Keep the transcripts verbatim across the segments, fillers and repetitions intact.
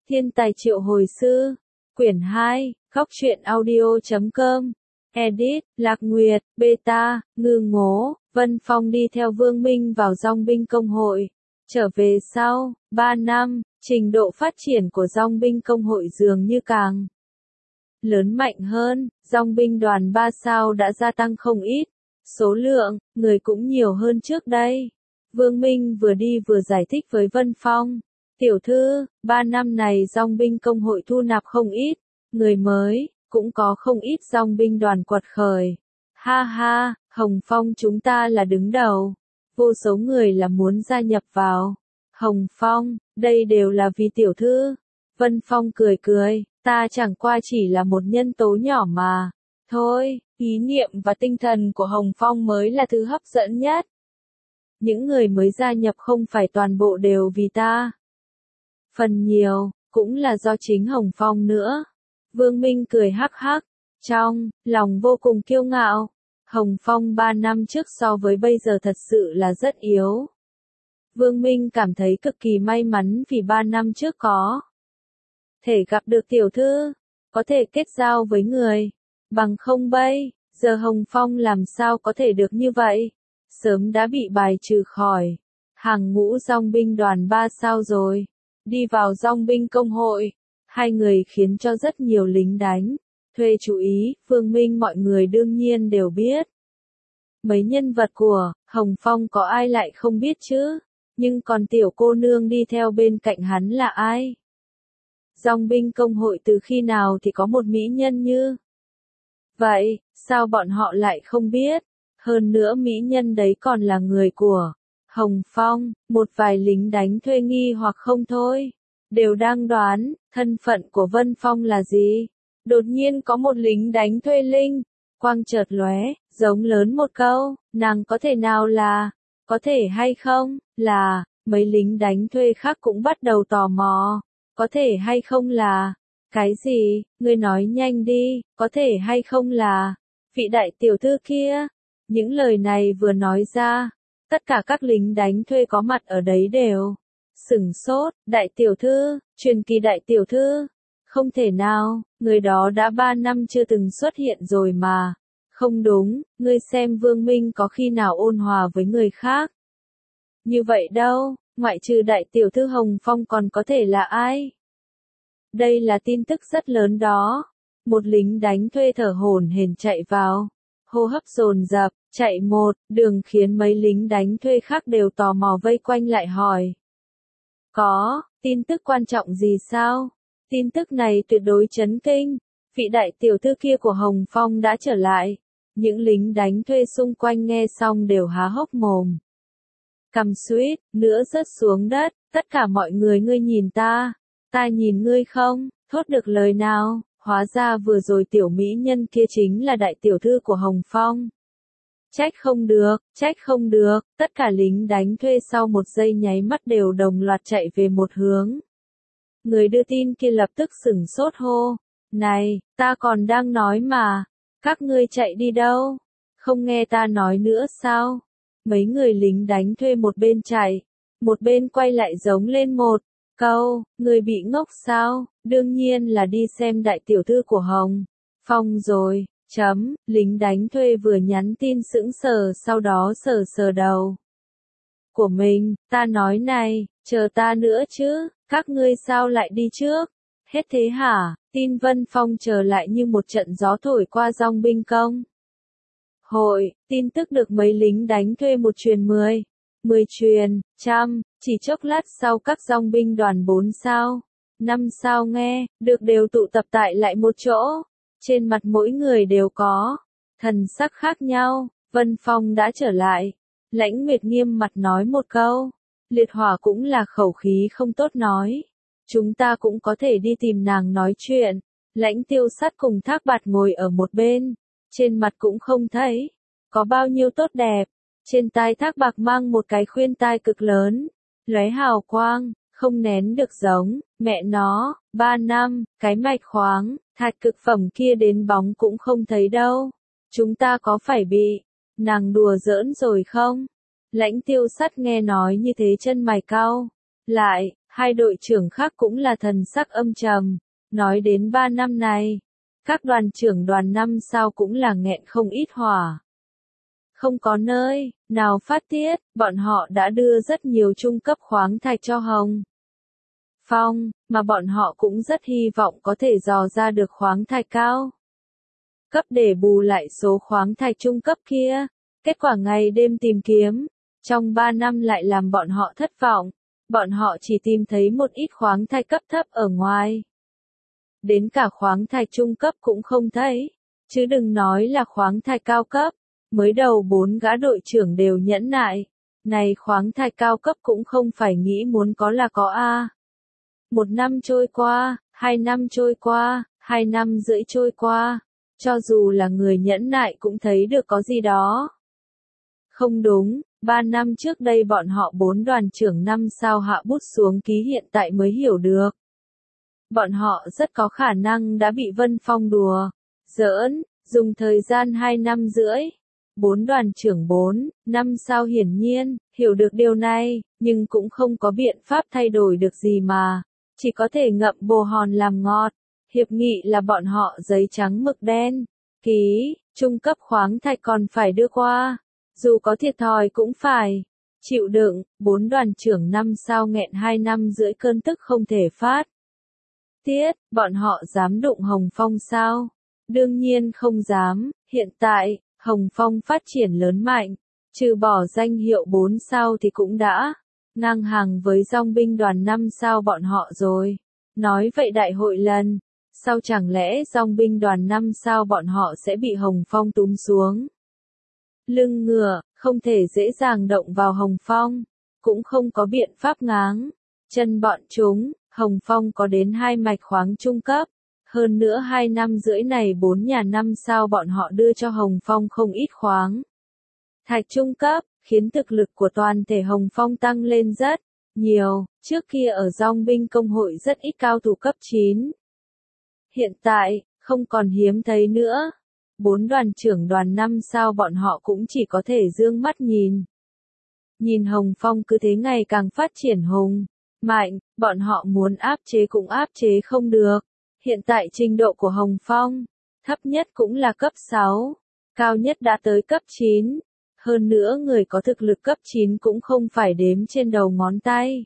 Thiên tài triệu hồi sư. Quyển hai, Góc truyện audio chấm com. Edit, Lạc Nguyệt, Beta, Ngư Ngố, Vân Phong đi theo Vương Minh vào Dong binh công hội. Trở về sau, ba năm, trình độ phát triển của Dong binh công hội dường như càng lớn mạnh hơn, Dong binh đoàn ba sao đã gia tăng không ít. Số lượng, người cũng nhiều hơn trước đây. Vương Minh vừa đi vừa giải thích với Vân Phong. Tiểu thư, ba năm này Dong binh công hội thu nạp không ít, người mới, cũng có không ít Dong binh đoàn quật khởi. Ha ha, Hồng Phong chúng ta là đứng đầu. Vô số người là muốn gia nhập vào. Hồng Phong, đây đều là vì tiểu thư. Vân Phong cười cười, ta chẳng qua chỉ là một nhân tố nhỏ mà. Thôi, ý niệm và tinh thần của Hồng Phong mới là thứ hấp dẫn nhất. Những người mới gia nhập không phải toàn bộ đều vì ta. Phần nhiều, cũng là do chính Hồng Phong nữa. Vương Minh cười hắc hắc, trong lòng vô cùng kiêu ngạo. Hồng Phong ba năm trước so với bây giờ thật sự là rất yếu. Vương Minh cảm thấy cực kỳ may mắn vì ba năm trước có thể gặp được tiểu thư, có thể kết giao với người. Bằng không bây giờ Hồng Phong làm sao có thể được như vậy? Sớm đã bị bài trừ khỏi hàng ngũ Dong binh đoàn ba sao rồi. Đi vào Dong binh công hội, hai người khiến cho rất nhiều lính đánh thuê chú ý. Vương Minh mọi người đương nhiên đều biết. Mấy nhân vật của Hồng Phong có ai lại không biết chứ? Nhưng còn tiểu cô nương đi theo bên cạnh hắn là ai? Dong binh công hội từ khi nào thì có một mỹ nhân như vậy, sao bọn họ lại không biết? Hơn nữa mỹ nhân đấy còn là người của Hồng Phong. Một vài lính đánh thuê nghi hoặc không thôi, đều đang đoán thân phận của Vân Phong là gì. Đột nhiên có một lính đánh thuê linh quang chợt lóe, giống lớn một câu, nàng có thể nào là, có thể hay không, là, mấy lính đánh thuê khác cũng bắt đầu tò mò, có thể hay không là, cái gì, ngươi nói nhanh đi, có thể hay không là, vị đại tiểu thư kia. Những lời này vừa nói ra, tất cả các lính đánh thuê có mặt ở đấy đều sửng sốt. Đại tiểu thư, truyền kỳ đại tiểu thư, không thể nào, người đó đã ba năm chưa từng xuất hiện rồi mà. Không đúng, ngươi xem Vương Minh có khi nào ôn hòa với người khác như vậy đâu, ngoại trừ đại tiểu thư Hồng Phong còn có thể là ai? Đây là tin tức rất lớn đó. Một lính đánh thuê thở hổn hển chạy vào, hô hấp dồn dập, chạy một đường khiến mấy lính đánh thuê khác đều tò mò vây quanh lại hỏi. Có, tin tức quan trọng gì sao? Tin tức này tuyệt đối chấn kinh. Vị đại tiểu thư kia của Hồng Phong đã trở lại. Những lính đánh thuê xung quanh nghe xong đều há hốc mồm. Cằm suýt nữa rớt xuống đất. Tất cả mọi người, ngươi nhìn ta, ta nhìn ngươi không, thốt được lời nào. Hóa ra vừa rồi tiểu mỹ nhân kia chính là đại tiểu thư của Hồng Phong. Trách không được, trách không được, tất cả lính đánh thuê sau một giây nháy mắt đều đồng loạt chạy về một hướng. Người đưa tin kia lập tức sửng sốt hô, này, ta còn đang nói mà, các ngươi chạy đi đâu? Không nghe ta nói nữa sao? Mấy người lính đánh thuê một bên chạy, một bên quay lại giống lên một câu, người bị ngốc sao? Đương nhiên là đi xem đại tiểu thư của Hồng Phong rồi. Chấm, lính đánh thuê vừa nhắn tin sững sờ, sau đó sờ sờ đầu của mình. Ta nói này, chờ ta nữa chứ, các ngươi sao lại đi trước? Hết thế hả? Tin Vân Phong trở lại như một trận gió thổi qua Dong binh công hội. Tin tức được mấy lính đánh thuê một truyền mười, mười truyền, trăm. Chỉ chốc lát sau các Dong binh đoàn bốn sao, năm sao nghe được đều tụ tập tại lại một chỗ. Trên mặt mỗi người đều có thần sắc khác nhau. Vân Phong đã trở lại. Lãnh Nguyệt nghiêm mặt nói một câu. Liệt Hỏa cũng là khẩu khí không tốt nói. Chúng ta cũng có thể đi tìm nàng nói chuyện. Lãnh Tiêu Sắt cùng Thác Bạt ngồi ở một bên. Trên mặt cũng không thấy có bao nhiêu tốt đẹp. Trên tai Thác Bạt mang một cái khuyên tai cực lớn, lóe hào quang, không nén được giống, mẹ nó, ba năm, cái mạch khoáng, thạch cực phẩm kia đến bóng cũng không thấy đâu. Chúng ta có phải bị nàng đùa giỡn rồi không? Lãnh Tiêu Sắt nghe nói như thế chân mày cau lại, Hai đội trưởng khác cũng là thần sắc âm trầm. Nói đến ba năm này, các đoàn trưởng đoàn năm sao cũng là nghẹn không ít hỏa. Không có nơi nào phát tiết, bọn họ đã đưa rất nhiều trung cấp khoáng thạch cho Hồng Phong, mà bọn họ cũng rất hy vọng có thể dò ra được khoáng thạch cao cấp để bù lại số khoáng thạch trung cấp kia. Kết quả ngày đêm tìm kiếm, trong ba năm lại làm bọn họ thất vọng. Bọn họ chỉ tìm thấy một ít khoáng thạch cấp thấp ở ngoài. Đến cả khoáng thạch trung cấp cũng không thấy, chứ đừng nói là khoáng thạch cao cấp. Mới đầu bốn gã đội trưởng đều nhẫn nại. Này khoáng thạch cao cấp cũng không phải nghĩ muốn có là có a. Một năm trôi qua, hai năm trôi qua, hai năm rưỡi trôi qua. Cho dù là người nhẫn nại cũng thấy được có gì đó. Không đúng, ba năm trước đây bọn họ bốn đoàn trưởng năm sao hạ bút xuống ký hiện tại mới hiểu được. Bọn họ rất có khả năng đã bị Vân Phong đùa, giỡn, dùng thời gian hai năm rưỡi. Bốn đoàn trưởng bốn, năm sao hiển nhiên, hiểu được điều này, nhưng cũng không có biện pháp thay đổi được gì mà. Chỉ có thể ngậm bồ hòn làm ngọt. Hiệp nghị là bọn họ giấy trắng mực đen. Ký, trung cấp khoáng thạch còn phải đưa qua. Dù có thiệt thòi cũng phải chịu đựng. Bốn đoàn trưởng năm sao nghẹn hai năm rưỡi cơn tức không thể phát tiết. Bọn họ dám đụng Hồng Phong sao? Đương nhiên không dám. Hiện tại, Hồng Phong phát triển lớn mạnh. Trừ bỏ danh hiệu bốn sao thì cũng đã ngang hàng với dòng binh đoàn năm sao bọn họ rồi. Nói vậy đại hội lần sau chẳng lẽ dòng binh đoàn năm sao bọn họ sẽ bị Hồng Phong túm xuống lưng ngựa, không thể dễ dàng động vào Hồng Phong, cũng không có biện pháp ngáng chân bọn chúng. Hồng Phong có đến hai mạch khoáng trung cấp, hơn nữa hai năm rưỡi này bốn nhà năm sao bọn họ đưa cho Hồng Phong không ít khoáng thạch trung cấp, khiến thực lực của toàn thể Hồng Phong tăng lên rất nhiều. Trước kia ở dòng binh công hội rất ít cao thủ cấp chín. Hiện tại, không còn hiếm thấy nữa. Bốn đoàn trưởng đoàn năm sao bọn họ cũng chỉ có thể dương mắt nhìn. Nhìn Hồng Phong cứ thế ngày càng phát triển hùng mạnh, bọn họ muốn áp chế cũng áp chế không được. Hiện tại trình độ của Hồng Phong, thấp nhất cũng là cấp sáu, cao nhất đã tới cấp chín. Hơn nữa người có thực lực cấp chín cũng không phải đếm trên đầu ngón tay.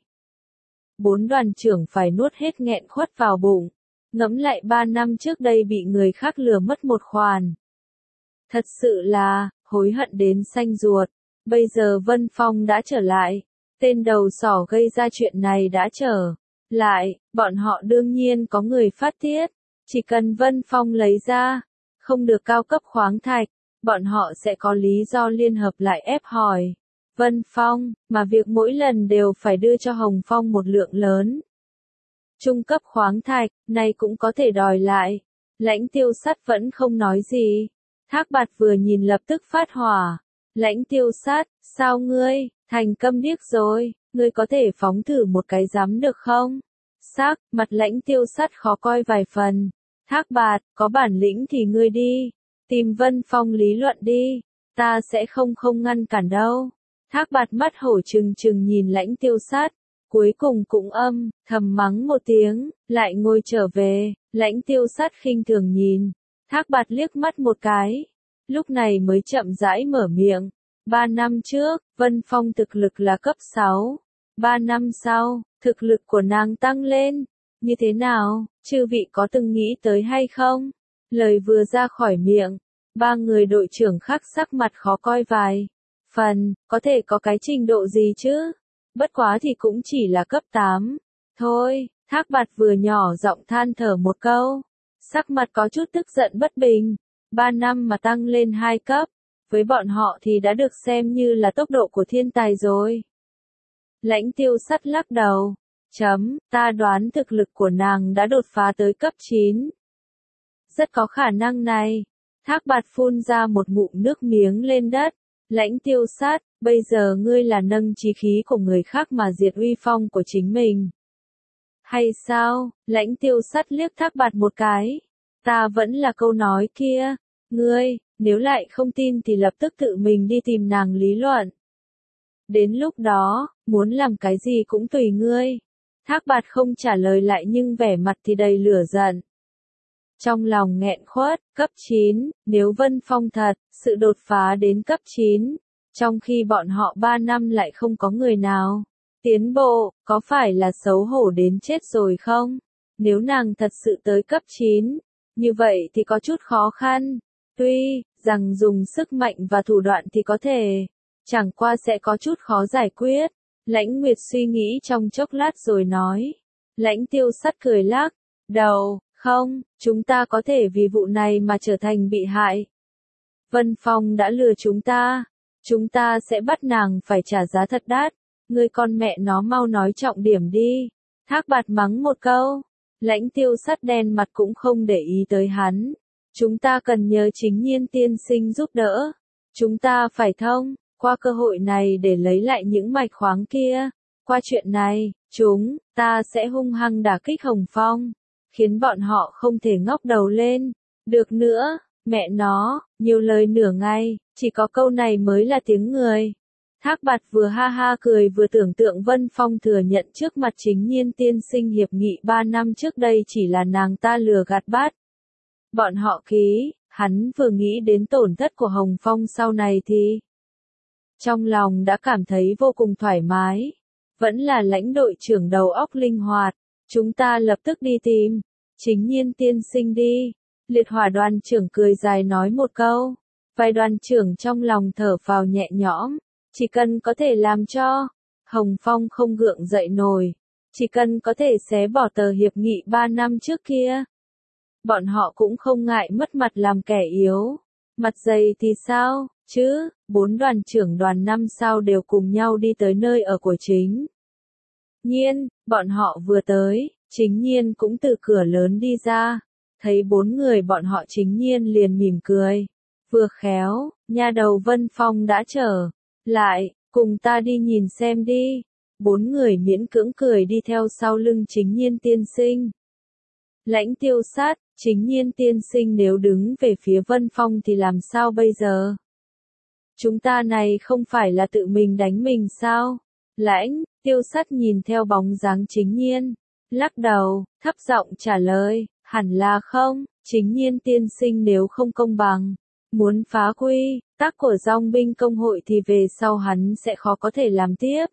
Bốn đoàn trưởng phải nuốt hết nghẹn khuất vào bụng. Ngẫm lại ba năm trước đây bị người khác lừa mất một khoản. Thật sự là, hối hận đến xanh ruột. Bây giờ Vân Phong đã trở lại. Tên đầu sỏ gây ra chuyện này đã trở lại. Bọn họ đương nhiên có người phát tiết. Chỉ cần Vân Phong lấy ra, không được cao cấp khoáng thạch, bọn họ sẽ có lý do liên hợp lại ép hỏi Vân Phong, mà việc mỗi lần đều phải đưa cho Hồng Phong một lượng lớn trung cấp khoáng thạch, này cũng có thể đòi lại. Lãnh Tiêu Sắt vẫn không nói gì. Thác Bạt vừa nhìn lập tức phát hỏa. Lãnh Tiêu Sắt, sao ngươi, thành câm điếc rồi, ngươi có thể phóng thử một cái dám được không? Sắc, mặt Lãnh Tiêu Sắt khó coi vài phần. Thác Bạt, có bản lĩnh thì ngươi đi. Tìm Vân Phong lý luận đi. Ta sẽ không không ngăn cản đâu. Thác Bạt mắt hổ trừng trừng nhìn Lãnh Tiêu Sắt. Cuối cùng cũng âm, thầm mắng một tiếng, lại ngồi trở về. Lãnh Tiêu Sắt khinh thường nhìn. Thác Bạt liếc mắt một cái. Lúc này mới chậm rãi mở miệng. Ba năm trước, Vân Phong thực lực là cấp sáu. Ba năm sau, thực lực của nàng tăng lên. Như thế nào, chư vị có từng nghĩ tới hay không? Lời vừa ra khỏi miệng, ba người đội trưởng khác sắc mặt khó coi vài phần, có thể có cái trình độ gì chứ? Bất quá thì cũng chỉ là cấp tám. Thôi, Thác Bạt vừa nhỏ giọng than thở một câu. Sắc mặt có chút tức giận bất bình. Ba năm mà tăng lên hai cấp. Với bọn họ thì đã được xem như là tốc độ của thiên tài rồi. Lãnh Tiêu Sắt lắc đầu. Chấm, ta đoán thực lực của nàng đã đột phá tới cấp chín. Rất có khả năng này. Thác Bạt phun ra một ngụm nước miếng lên đất. Lãnh Tiêu Sắt, bây giờ ngươi là nâng chí khí của người khác mà diệt uy phong của chính mình. Hay sao? Lãnh Tiêu Sắt liếc Thác Bạt một cái. Ta vẫn là câu nói kia. Ngươi, nếu lại không tin thì lập tức tự mình đi tìm nàng lý luận. Đến lúc đó, muốn làm cái gì cũng tùy ngươi. Thác Bạt không trả lời lại nhưng vẻ mặt thì đầy lửa giận. Trong lòng nghẹn khuất, cấp chín, nếu Vân Phong thật, sự đột phá đến cấp chín, trong khi bọn họ ba năm lại không có người nào tiến bộ, có phải là xấu hổ đến chết rồi không? Nếu nàng thật sự tới cấp chín, như vậy thì có chút khó khăn, tuy rằng dùng sức mạnh và thủ đoạn thì có thể, chẳng qua sẽ có chút khó giải quyết. Lãnh Nguyệt suy nghĩ trong chốc lát rồi nói. Lãnh Tiêu Sắt cười lắc đầu, không, chúng ta có thể vì vụ này mà trở thành bị hại. Vân Phong đã lừa chúng ta, chúng ta sẽ bắt nàng phải trả giá thật đắt. Ngươi con mẹ nó mau nói trọng điểm đi. Thác Bạt mắng một câu. Lãnh Tiêu Sắt đen mặt cũng không để ý tới hắn. Chúng ta cần nhờ Chính Nhiên tiên sinh giúp đỡ. Chúng ta phải thông qua cơ hội này để lấy lại những mạch khoáng kia. Qua chuyện này, chúng ta sẽ hung hăng đả kích Hồng Phong, khiến bọn họ không thể ngóc đầu lên được nữa. Mẹ nó, nhiều lời nửa ngày, chỉ có câu này mới là tiếng người. Thác Bạt vừa ha ha cười vừa tưởng tượng Vân Phong thừa nhận trước mặt Chính Nhiên tiên sinh hiệp nghị ba năm trước đây chỉ là nàng ta lừa gạt bắt bọn họ ký. Hắn vừa nghĩ đến tổn thất của Hồng Phong sau này thì trong lòng đã cảm thấy vô cùng thoải mái. Vẫn là lãnh đội trưởng đầu óc linh hoạt. Chúng ta lập tức đi tìm Chính Nhiên tiên sinh đi. Liệt Hỏa đoàn trưởng cười dài nói một câu. Vài đoàn trưởng trong lòng thở phào nhẹ nhõm. Chỉ cần có thể làm cho Hồng Phong không gượng dậy nổi. Chỉ cần có thể xé bỏ tờ hiệp nghị ba năm trước kia. Bọn họ cũng không ngại mất mặt làm kẻ yếu. Mặt dày thì sao, chứ, bốn đoàn trưởng đoàn năm sao đều cùng nhau đi tới nơi ở của Chính Nhiên. Bọn họ vừa tới, Chính Nhiên cũng từ cửa lớn đi ra. Thấy bốn người bọn họ Chính Nhiên liền mỉm cười. Vừa khéo, nha đầu Vân Phong đã trở lại, cùng ta đi nhìn xem đi. Bốn người miễn cưỡng cười đi theo sau lưng Chính Nhiên tiên sinh. Lãnh Tiêu Sát, Chính Nhiên tiên sinh nếu đứng về phía Vân Phong thì làm sao bây giờ? Chúng ta này không phải là tự mình đánh mình sao? Lãnh Tiêu Sát nhìn theo bóng dáng Chính Nhiên, lắc đầu, thấp giọng trả lời, hẳn là không. Chính Nhiên tiên sinh nếu không công bằng, muốn phá quy tắc của Dòng binh công hội thì về sau hắn sẽ khó có thể làm tiếp.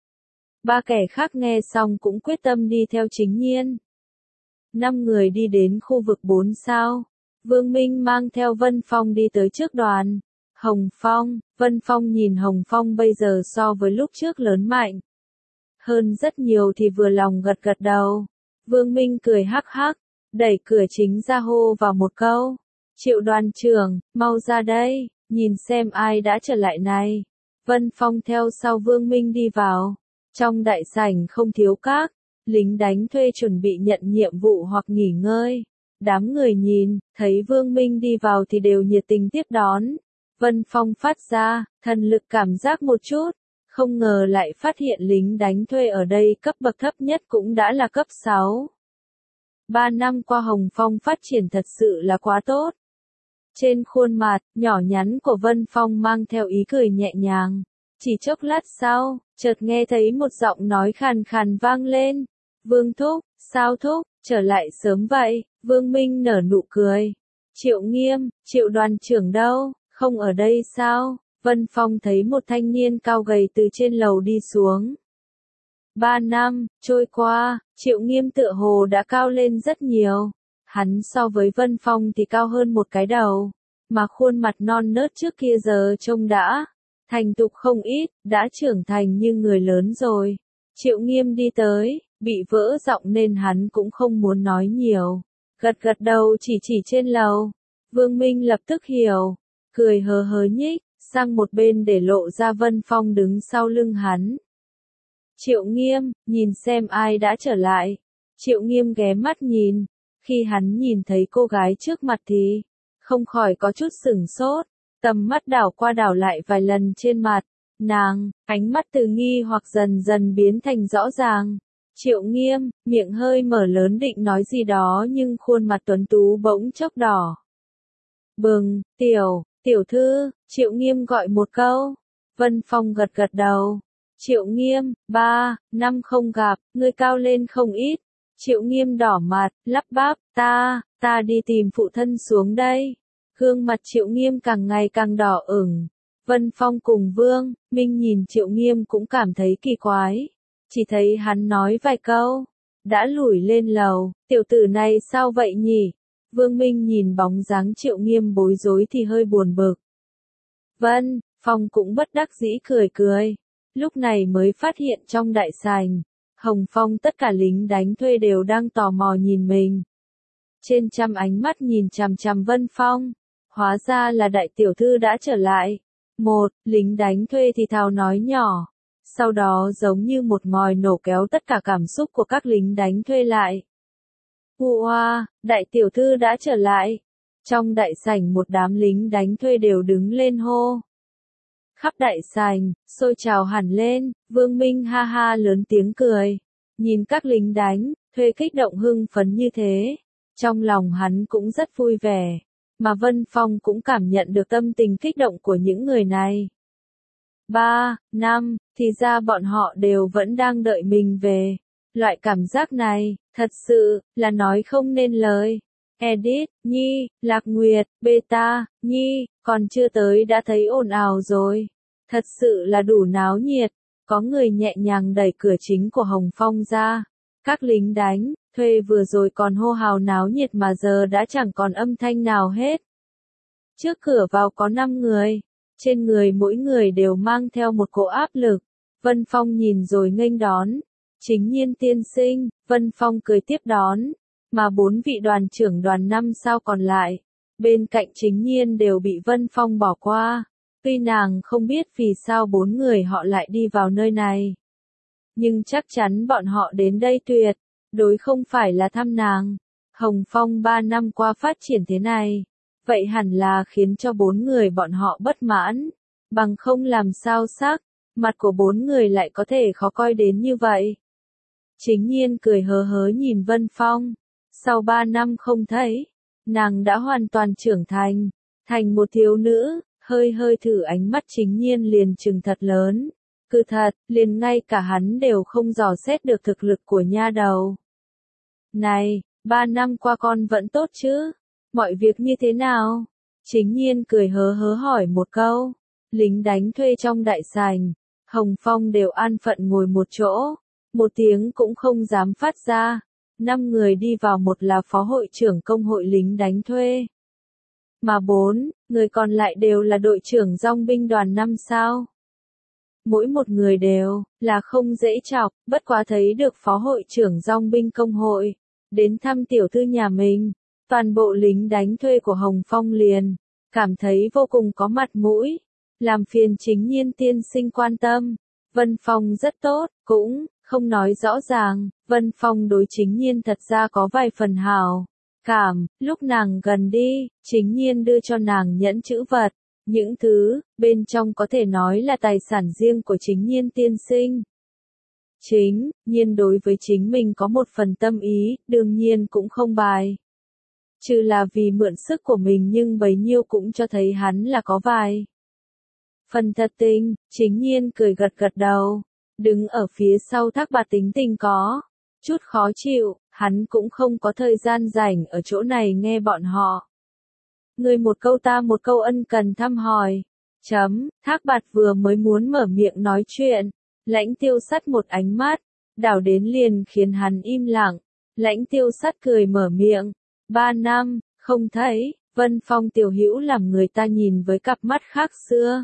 Ba kẻ khác nghe xong cũng quyết tâm đi theo Chính Nhiên. Năm người đi đến khu vực bốn sao. Vương Minh mang theo Vân Phong đi tới trước đoàn. Hồng Phong, Vân Phong nhìn Hồng Phong bây giờ so với lúc trước lớn mạnh hơn rất nhiều thì vừa lòng gật gật đầu. Vương Minh cười hắc hắc, đẩy cửa chính ra hô vào một câu. Triệu đoàn trưởng, mau ra đây, nhìn xem ai đã trở lại này. Vân Phong theo sau Vương Minh đi vào. Trong đại sảnh không thiếu các lính đánh thuê chuẩn bị nhận nhiệm vụ hoặc nghỉ ngơi. Đám người nhìn, thấy Vương Minh đi vào thì đều nhiệt tình tiếp đón. Vân Phong phát ra thần lực cảm giác một chút, không ngờ lại phát hiện lính đánh thuê ở đây cấp bậc thấp nhất cũng đã là cấp sáu. Ba năm qua Hồng Phong phát triển thật sự là quá tốt. Trên khuôn mặt nhỏ nhắn của Vân Phong mang theo ý cười nhẹ nhàng. Chỉ chốc lát sau, chợt nghe thấy một giọng nói khàn khàn vang lên. Vương Thúc, sao Thúc, trở lại sớm vậy? Vương Minh nở nụ cười. Triệu Nghiêm, Triệu đoàn trưởng đâu, không ở đây sao? Vân Phong thấy một thanh niên cao gầy từ trên lầu đi xuống. Ba năm trôi qua, Triệu Nghiêm tựa hồ đã cao lên rất nhiều. Hắn so với Vân Phong thì cao hơn một cái đầu, mà khuôn mặt non nớt trước kia giờ trông đã thành thục không ít, đã trưởng thành như người lớn rồi. Triệu Nghiêm đi tới, bị vỡ giọng nên hắn cũng không muốn nói nhiều. Gật gật đầu chỉ chỉ trên lầu. Vương Minh lập tức hiểu, cười hờ hớ nhích sang một bên để lộ ra Vân Phong đứng sau lưng hắn. Triệu Nghiêm, nhìn xem ai đã trở lại. Triệu Nghiêm ghé mắt nhìn, khi hắn nhìn thấy cô gái trước mặt thì không khỏi có chút sửng sốt, tầm mắt đảo qua đảo lại vài lần trên mặt nàng, ánh mắt từ nghi hoặc dần dần biến thành rõ ràng. Triệu Nghiêm, miệng hơi mở lớn định nói gì đó nhưng khuôn mặt tuấn tú bỗng chốc đỏ bừng. Tiểu, tiểu thư, Triệu Nghiêm gọi một câu. Vân Phong gật gật đầu. Triệu Nghiêm, ba, năm không gặp, ngươi cao lên không ít. Triệu Nghiêm đỏ mặt, lắp bắp, ta, ta đi tìm phụ thân xuống đây. Gương mặt Triệu Nghiêm càng ngày càng đỏ ửng. Vân Phong cùng Vương Minh nhìn Triệu Nghiêm cũng cảm thấy kỳ quái. Chỉ thấy hắn nói vài câu, đã lủi lên lầu, tiểu tử này sao vậy nhỉ? Vương Minh nhìn bóng dáng Triệu Nghiêm bối rối thì hơi buồn bực. Vân Phong cũng bất đắc dĩ cười cười. Lúc này mới phát hiện trong đại sảnh, Hồng Phong tất cả lính đánh thuê đều đang tò mò nhìn mình. Trên trăm ánh mắt nhìn chằm chằm Vân Phong. Hóa ra là đại tiểu thư đã trở lại. Một, lính đánh thuê thì thào nói nhỏ. Sau đó giống như một ngòi nổ kéo tất cả cảm xúc của các lính đánh thuê lại. Ua, đại tiểu thư đã trở lại. Trong đại sảnh một đám lính đánh thuê đều đứng lên hô. Khắp đại sảnh, sôi trào hẳn lên, Vương Minh ha ha lớn tiếng cười. Nhìn các lính đánh thuê kích động hưng phấn như thế, trong lòng hắn cũng rất vui vẻ. Mà Vân Phong cũng cảm nhận được tâm tình kích động của những người này. Ba, năm, thì ra bọn họ đều vẫn đang đợi mình về. Loại cảm giác này, thật sự, là nói không nên lời. Edit, Nhi, Lạc Nguyệt, Beta, Nhi, còn chưa tới đã thấy ồn ào rồi. Thật sự là đủ náo nhiệt. Có người nhẹ nhàng đẩy cửa chính của Hồng Phong ra. Các lính đánh thuê vừa rồi còn hô hào náo nhiệt mà giờ đã chẳng còn âm thanh nào hết. Trước cửa vào có năm người. Trên người mỗi người đều mang theo một cỗ áp lực. Vân Phong nhìn rồi nghênh đón. Chính Nhiên tiên sinh, Vân Phong cười tiếp đón. Mà bốn vị đoàn trưởng đoàn năm sao còn lại. Bên cạnh Chính Nhiên đều bị Vân Phong bỏ qua. Tuy nàng không biết vì sao bốn người họ lại đi vào nơi này. Nhưng chắc chắn bọn họ đến đây tuyệt đối không phải là thăm nàng. Hồng Phong ba năm qua phát triển thế này, vậy hẳn là khiến cho bốn người bọn họ bất mãn. Bằng không làm sao sắc, mặt của bốn người lại có thể khó coi đến như vậy. Chính Nhiên cười hớ hớ nhìn Vân Phong. Sau ba năm không thấy, nàng đã hoàn toàn trưởng thành, thành một thiếu nữ, hơi hơi thử ánh mắt Chính Nhiên liền trừng thật lớn. Cứ thật, liền ngay cả hắn đều không dò xét được thực lực của nha đầu. Này, ba năm qua con vẫn tốt chứ? Mọi việc như thế nào? Chính Nhiên cười hớ hớ hỏi một câu. Lính đánh thuê trong đại sảnh, Hồng Phong đều an phận ngồi một chỗ, một tiếng cũng không dám phát ra. Năm người đi vào, một là phó hội trưởng công hội lính đánh thuê. Mà bốn người còn lại đều là đội trưởng dong binh đoàn năm sao. Mỗi một người đều là không dễ chọc, bất quá thấy được phó hội trưởng dong binh công hội đến thăm tiểu thư nhà mình, toàn bộ lính đánh thuê của Hồng Phong liền cảm thấy vô cùng có mặt mũi. Làm phiền Chính Nhiên tiên sinh quan tâm. Vân Phong rất tốt, cũng không nói rõ ràng. Vân Phong đối Chính Nhiên thật ra có vài phần hảo cảm. Lúc nàng gần đi, Chính Nhiên đưa cho nàng nhẫn chữ vật. Những thứ bên trong có thể nói là tài sản riêng của Chính Nhiên tiên sinh. Chính Nhiên đối với chính mình có một phần tâm ý, đương nhiên cũng không bài trừ là vì mượn sức của mình, nhưng bấy nhiêu cũng cho thấy hắn là có vài phần thật tình. Chính Nhiên cười gật gật đầu, đứng ở phía sau Thác Bạt tính tình có chút khó chịu, hắn cũng không có thời gian rảnh ở chỗ này nghe bọn họ người một câu ta một câu ân cần thăm hỏi. Chấm, Thác Bạt vừa mới muốn mở miệng nói chuyện, Lãnh Tiêu Sắt một ánh mắt đảo đến liền khiến hắn im lặng. Lãnh Tiêu Sắt cười mở miệng, ba năm không thấy, Vân Phong tiểu hữu làm người ta nhìn với cặp mắt khác xưa.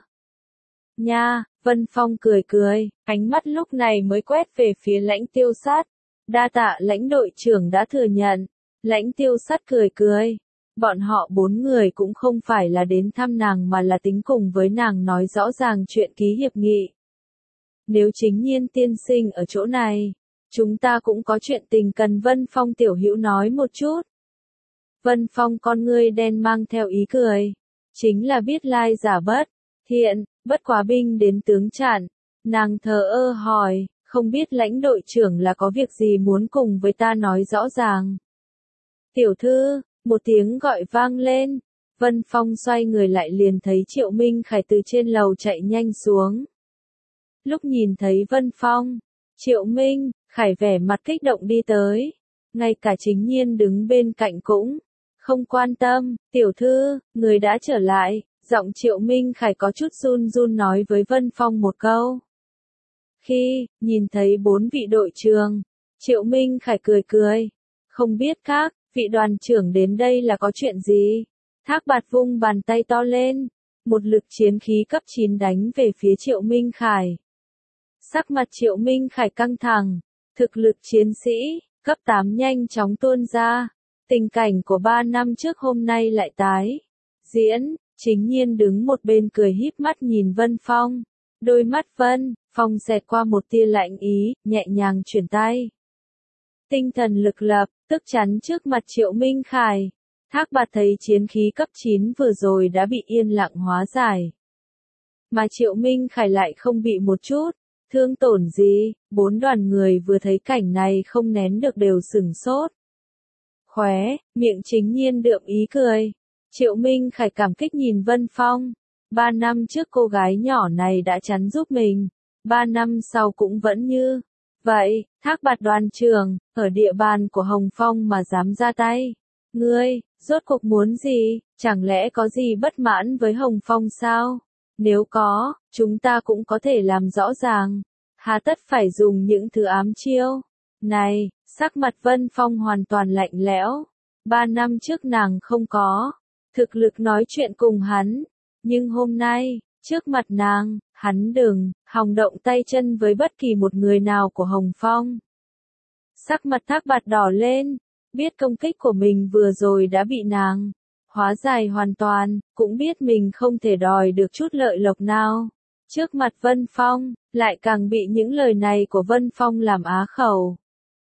Nha, Vân Phong cười cười, ánh mắt lúc này mới quét về phía Lãnh Tiêu Sắt. Đa tạ Lãnh đội trưởng đã thừa nhận. Lãnh Tiêu Sắt cười cười. Bọn họ bốn người cũng không phải là đến thăm nàng mà là tính cùng với nàng nói rõ ràng chuyện ký hiệp nghị. Nếu Chính Nhiên tiên sinh ở chỗ này, chúng ta cũng có chuyện tình cần Vân Phong tiểu hữu nói một chút. Vân Phong con ngươi đen mang theo ý cười. Chính là biết lai giả bất thiện, bất quá binh đến tướng chặn. Nàng thờ ơ hỏi, không biết Lãnh đội trưởng là có việc gì muốn cùng với ta nói rõ ràng. Tiểu thư, một tiếng gọi vang lên. Vân Phong xoay người lại liền thấy Triệu Minh Khải từ trên lầu chạy nhanh xuống. Lúc nhìn thấy Vân Phong, Triệu Minh, Khải vẻ mặt kích động đi tới. Ngay cả Chính Nhiên đứng bên cạnh cũng không quan tâm. Tiểu thư, người đã trở lại. Giọng Triệu Minh Khải có chút run run nói với Vân Phong một câu. Khi nhìn thấy bốn vị đội trưởng, Triệu Minh Khải cười cười. Không biết các vị đoàn trưởng đến đây là có chuyện gì? Thác Bạt vung bàn tay to lên. Một lực chiến khí cấp chín đánh về phía Triệu Minh Khải. Sắc mặt Triệu Minh Khải căng thẳng. Thực lực chiến sĩ, cấp tám nhanh chóng tuôn ra. Tình cảnh của ba năm trước hôm nay lại tái diễn. Chính Nhiên đứng một bên cười híp mắt nhìn Vân Phong. Đôi mắt Vân Phong xẹt qua một tia lạnh ý, nhẹ nhàng chuyển tay. Tinh thần lực lập, tức chắn trước mặt Triệu Minh Khải. Thác Bạt thấy chiến khí cấp chín vừa rồi đã bị yên lặng hóa giải. Mà Triệu Minh Khải lại không bị một chút thương tổn gì. Bốn đoàn người vừa thấy cảnh này không nén được đều sửng sốt. Khóe miệng Chính Nhiên đượm ý cười. Triệu Minh Khải cảm kích nhìn Vân Phong. Ba năm trước cô gái nhỏ này đã chắn giúp mình. Ba năm sau cũng vẫn như vậy. Thác Bạt đoàn trưởng, ở địa bàn của Hồng Phong mà dám ra tay. Ngươi, rốt cuộc muốn gì? Chẳng lẽ có gì bất mãn với Hồng Phong sao? Nếu có, chúng ta cũng có thể làm rõ ràng. Hà tất phải dùng những thứ ám chiêu này. Sắc mặt Vân Phong hoàn toàn lạnh lẽo. Ba năm trước nàng không có thực lực nói chuyện cùng hắn. Nhưng hôm nay, trước mặt nàng, hắn đừng hòng động tay chân với bất kỳ một người nào của Hồng Phong. Sắc mặt Thác Bạt đỏ lên. Biết công kích của mình vừa rồi đã bị nàng hóa giải hoàn toàn, cũng biết mình không thể đòi được chút lợi lộc nào. Trước mặt Vân Phong, lại càng bị những lời này của Vân Phong làm á khẩu.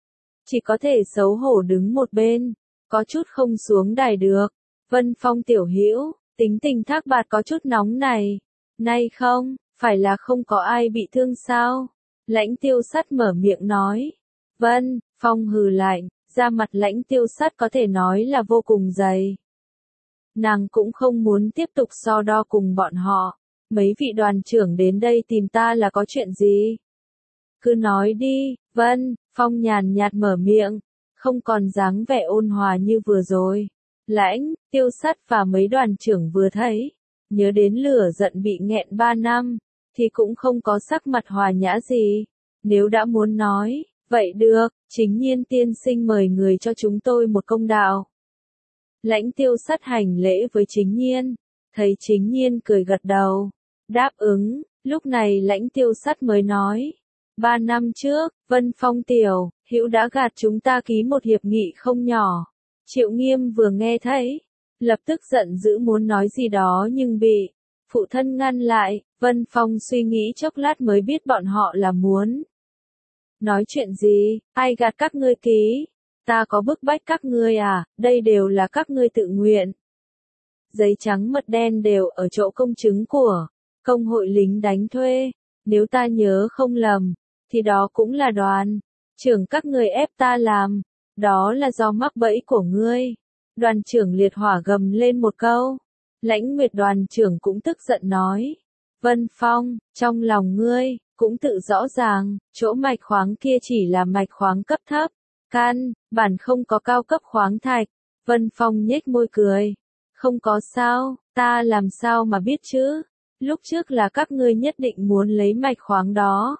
Chỉ có thể xấu hổ đứng một bên, có chút không xuống đài được. Vân Phong tiểu hữu, tính tình Thác Bạt có chút nóng này. Nay không, phải là không có ai bị thương sao? Lãnh Tiêu Sắt mở miệng nói. Vân Phong hừ lạnh, da mặt Lãnh Tiêu Sắt có thể nói là vô cùng dày. Nàng cũng không muốn tiếp tục so đo cùng bọn họ. Mấy vị đoàn trưởng đến đây tìm ta là có chuyện gì? Cứ nói đi. Vân Phong nhàn nhạt mở miệng, không còn dáng vẻ ôn hòa như vừa rồi. Lãnh Tiêu Sắt và mấy đoàn trưởng vừa thấy, nhớ đến lửa giận bị nghẹn ba năm, thì cũng không có sắc mặt hòa nhã gì. Nếu đã muốn nói, vậy được, Chính Nhiên tiên sinh mời người cho chúng tôi một công đạo. Lãnh Tiêu Sắt hành lễ với Chính Nhiên, thấy Chính Nhiên cười gật đầu, đáp ứng. Lúc này Lãnh Tiêu Sắt mới nói, ba năm trước, Vân Phong tiểu hữu đã gạt chúng ta ký một hiệp nghị không nhỏ. Triệu Nghiêm vừa nghe thấy, lập tức giận dữ muốn nói gì đó nhưng bị phụ thân ngăn lại. Vân Phong suy nghĩ chốc lát mới biết bọn họ là muốn nói chuyện gì. Ai gạt các ngươi ký? Ta có bức bách các ngươi à? Đây đều là các ngươi tự nguyện. Giấy trắng mật đen đều ở chỗ công chứng của công hội lính đánh thuê. Nếu ta nhớ không lầm, thì đó cũng là đoàn trưởng các ngươi ép ta làm. Đó là do mắc bẫy của ngươi. Đoàn trưởng Liệt Hỏa gầm lên một câu. Lãnh Nguyệt đoàn trưởng cũng tức giận nói. Vân Phong, trong lòng ngươi, cũng tự rõ ràng, chỗ mạch khoáng kia chỉ là mạch khoáng cấp thấp. Căn bản không có cao cấp khoáng thạch. Vân Phong nhếch môi cười. Không có sao, ta làm sao mà biết chứ. Lúc trước là các ngươi nhất định muốn lấy mạch khoáng đó.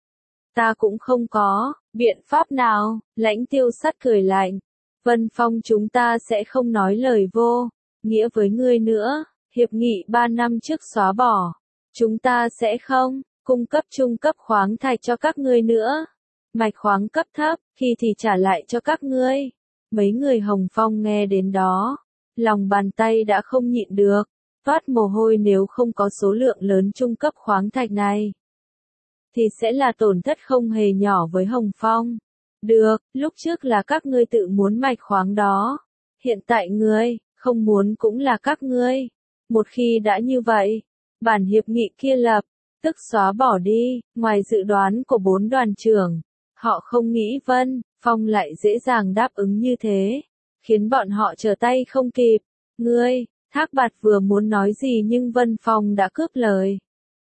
Ta cũng không có biện pháp nào. Lãnh Tiêu Sắt cười lạnh. Vân Phong chúng ta sẽ không nói lời vô nghĩa với ngươi nữa. Hiệp nghị ba năm trước xóa bỏ. Chúng ta sẽ không cung cấp trung cấp khoáng thạch cho các ngươi nữa. Mạch khoáng cấp thấp, khi thì trả lại cho các ngươi. Mấy người Hồng Phong nghe đến đó, lòng bàn tay đã không nhịn được, toát mồ hôi. Nếu không có số lượng lớn trung cấp khoáng thạch này, thì sẽ là tổn thất không hề nhỏ với Hồng Phong. Được, lúc trước là các ngươi tự muốn mạch khoáng đó. Hiện tại ngươi, không muốn cũng là các ngươi. Một khi đã như vậy, bản hiệp nghị kia lập tức xóa bỏ đi. Ngoài dự đoán của bốn đoàn trưởng, họ không nghĩ Vân Phong lại dễ dàng đáp ứng như thế, khiến bọn họ trở tay không kịp. Ngươi, Thác Bạt vừa muốn nói gì nhưng Vân Phong đã cướp lời.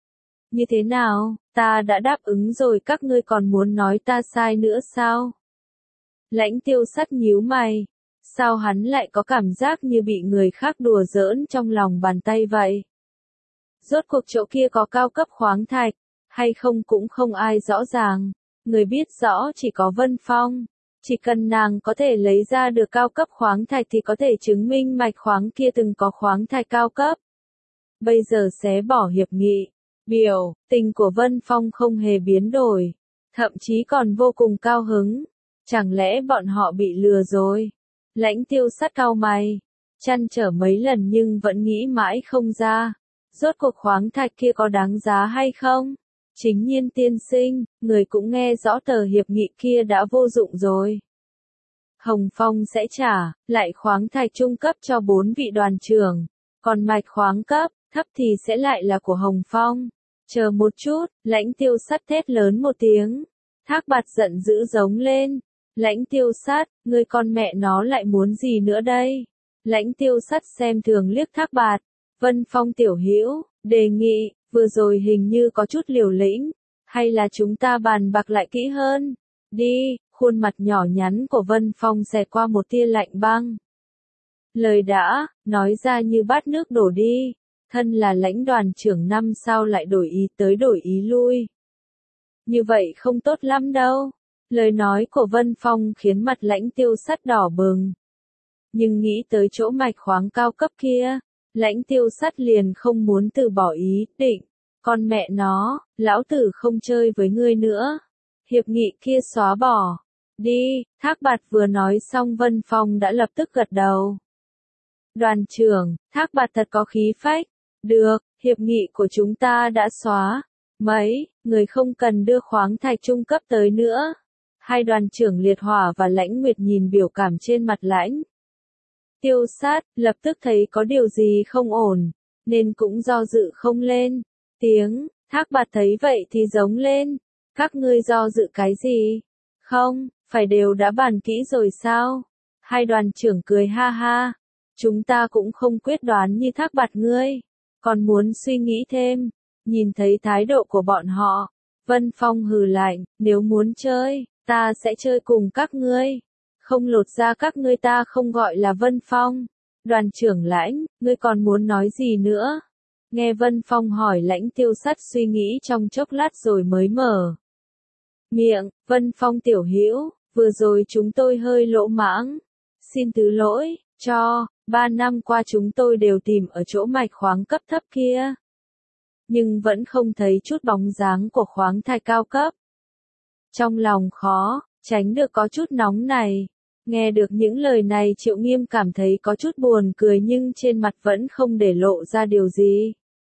Như thế nào, ta đã đáp ứng rồi các ngươi còn muốn nói ta sai nữa sao? Lãnh Tiêu Sắt nhíu mày. Sao hắn lại có cảm giác như bị người khác đùa giỡn trong lòng bàn tay vậy? Rốt cuộc chỗ kia có cao cấp khoáng thạch, hay không cũng không ai rõ ràng. Người biết rõ chỉ có Vân Phong. Chỉ cần nàng có thể lấy ra được cao cấp khoáng thạch thì có thể chứng minh mạch khoáng kia từng có khoáng thạch cao cấp. Bây giờ xé bỏ hiệp nghị. Biểu tình của Vân Phong không hề biến đổi. Thậm chí còn vô cùng cao hứng. Chẳng lẽ bọn họ bị lừa rồi? Lãnh Tiêu Sắt cau mày. Chăn trở mấy lần nhưng vẫn nghĩ mãi không ra. Rốt cuộc khoáng thạch kia có đáng giá hay không? Chính Nhiên tiên sinh, người cũng nghe rõ tờ hiệp nghị kia đã vô dụng rồi. Hồng Phong sẽ trả lại khoáng thạch trung cấp cho bốn vị đoàn trưởng. Còn mạch khoáng cấp, thấp thì sẽ lại là của Hồng Phong. Chờ một chút, Lãnh Tiêu Sắt thét lớn một tiếng. Thác Bạt giận dữ giống lên. Lãnh Tiêu Sắt, ngươi con mẹ nó lại muốn gì nữa đây? Lãnh Tiêu Sắt xem thường liếc Thác Bạt. Vân Phong tiểu hữu, đề nghị, vừa rồi hình như có chút liều lĩnh. Hay là chúng ta bàn bạc lại kỹ hơn? Đi, khuôn mặt nhỏ nhắn của Vân Phong xẹt qua một tia lạnh băng. Lời đã, nói ra như bát nước đổ đi. Thân là lãnh đoàn trưởng năm sao lại đổi ý tới đổi ý lui. Như vậy không tốt lắm đâu. Lời nói của Vân Phong khiến mặt Lãnh Tiêu Sắt đỏ bừng. Nhưng nghĩ tới chỗ mạch khoáng cao cấp kia, Lãnh Tiêu Sắt liền không muốn từ bỏ ý định. Con mẹ nó, lão tử không chơi với ngươi nữa. Hiệp nghị kia xóa bỏ. Đi, Thác Bạt vừa nói xong Vân Phong đã lập tức gật đầu. Đoàn trưởng, Thác Bạt thật có khí phách. Được, hiệp nghị của chúng ta đã xóa. Mấy, người không cần đưa khoáng thạch trung cấp tới nữa. Hai đoàn trưởng Liệt Hỏa và Lãnh Nguyệt nhìn biểu cảm trên mặt Lãnh Tiêu Sắt, lập tức thấy có điều gì không ổn, nên cũng do dự không lên. Tiếng, Thác Bạt thấy vậy thì giống lên. Các ngươi do dự cái gì? Không, phải đều đã bàn kỹ rồi sao? Hai đoàn trưởng cười ha ha. Chúng ta cũng không quyết đoán như Thác Bạt ngươi. Còn muốn suy nghĩ thêm. Nhìn thấy thái độ của bọn họ. Vân Phong hừ lạnh, nếu muốn chơi, ta sẽ chơi cùng các ngươi. Không lột ra các ngươi ta không gọi là Vân Phong. Đoàn trưởng Lãnh, ngươi còn muốn nói gì nữa? Nghe Vân Phong hỏi Lãnh Tiêu Sắt suy nghĩ trong chốc lát rồi mới mở miệng. Vân Phong tiểu hữu, vừa rồi chúng tôi hơi lỗ mãng. Xin thứ lỗi, cho, ba năm qua chúng tôi đều tìm ở chỗ mạch khoáng cấp thấp kia. Nhưng vẫn không thấy chút bóng dáng của khoáng thạch cao cấp. Trong lòng khó, tránh được có chút nóng này. Nghe được những lời này Triệu Nghiêm cảm thấy có chút buồn cười nhưng trên mặt vẫn không để lộ ra điều gì.